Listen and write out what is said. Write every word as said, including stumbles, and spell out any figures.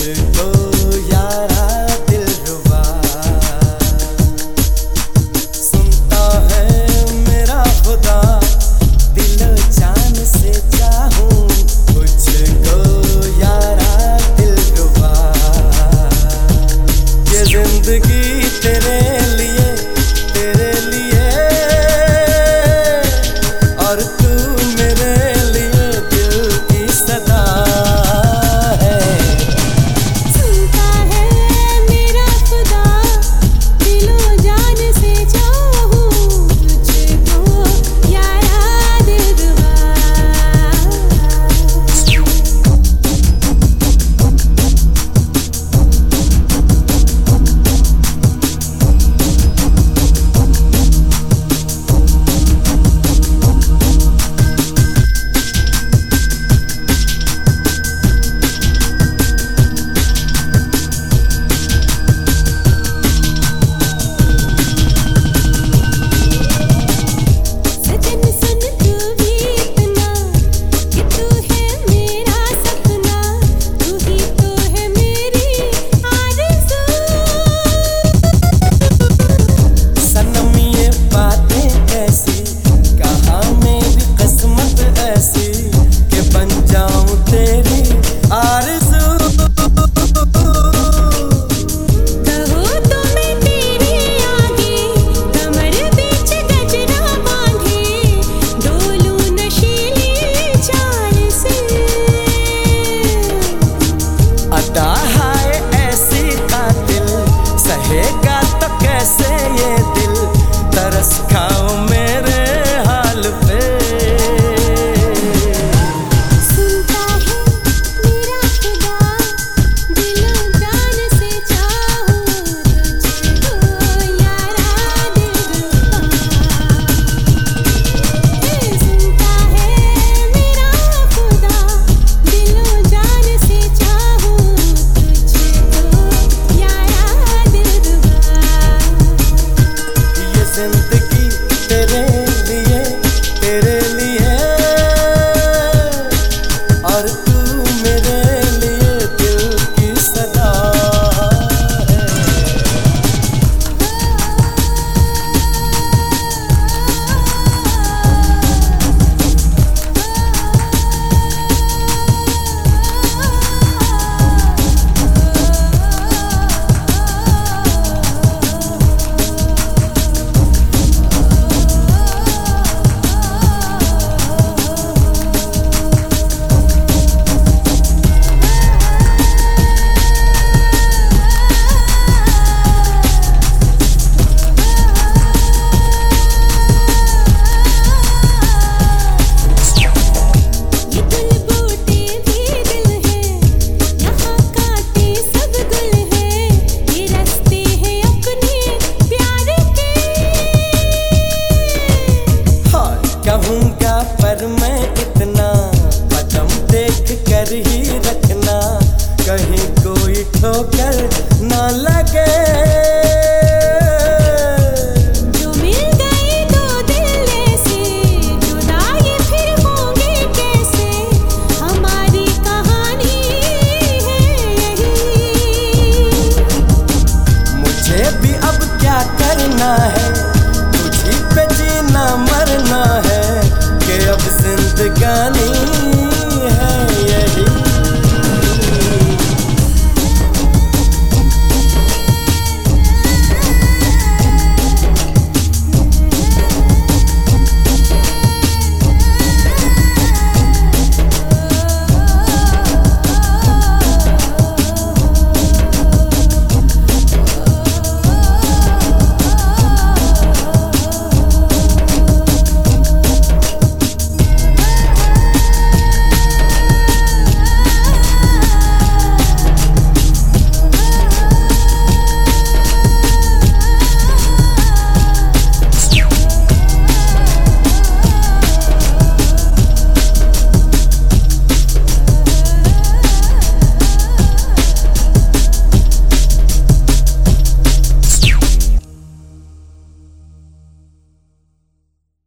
तुझको यारा दिलरुबा सुनता है मेरा खुदा, दिलो जान से चाहूं तुझको यारा दिलरुबा। ये जिंदगी तेरे लिए तेरे लिए और तू मेरे लिए दिल की सदा है। सुनता है मेरा खुदा, दिलो जान से चाहूं तुझको यारा दिलरुबा। सजन सुन तू भी इतना कि तू है मेरा सपना, तू ही तो है मेरी आरज़ू। सनम ये बातें कैसी, कहाँ मेरी किस्मत ऐसी कि बन जाऊं तेरी आरज़ू। कहो तो मैं तेरे आगे कमर बीच गजरा बांधे, डोलूं नशीली चाल से। अदा है ऐसी कातिल, सहेगा तो कैसे ये दिल, तरस खाओ मेरे हाल पे। सुनता है मेरा खुदा, दिलो जान से चाहूं तुझको यारा दिलरुबा। सुनता है मेरा खुदा, दिलो जान से चाहूं तुझको यारा दिलरुबा। ये जिंदगी तेरे लिए तेरे लिए और तू मेरे लिए दिल की सदा है। ये दिल बूटे भी दिल है, यहाँ कांटे सब गुल है, ये रास्ते हैं अपने प्यार के। हाँ कहूँगा पर मैं इतना कदम देख कर ही रखना, कहीं कोई ठोकर ना लगे। जो मिल गए दो दिल ऐसे, जुदा ये फिर होंगे कैसे, हमारी कहानी है यही। मुझे भी अब क्या करना है,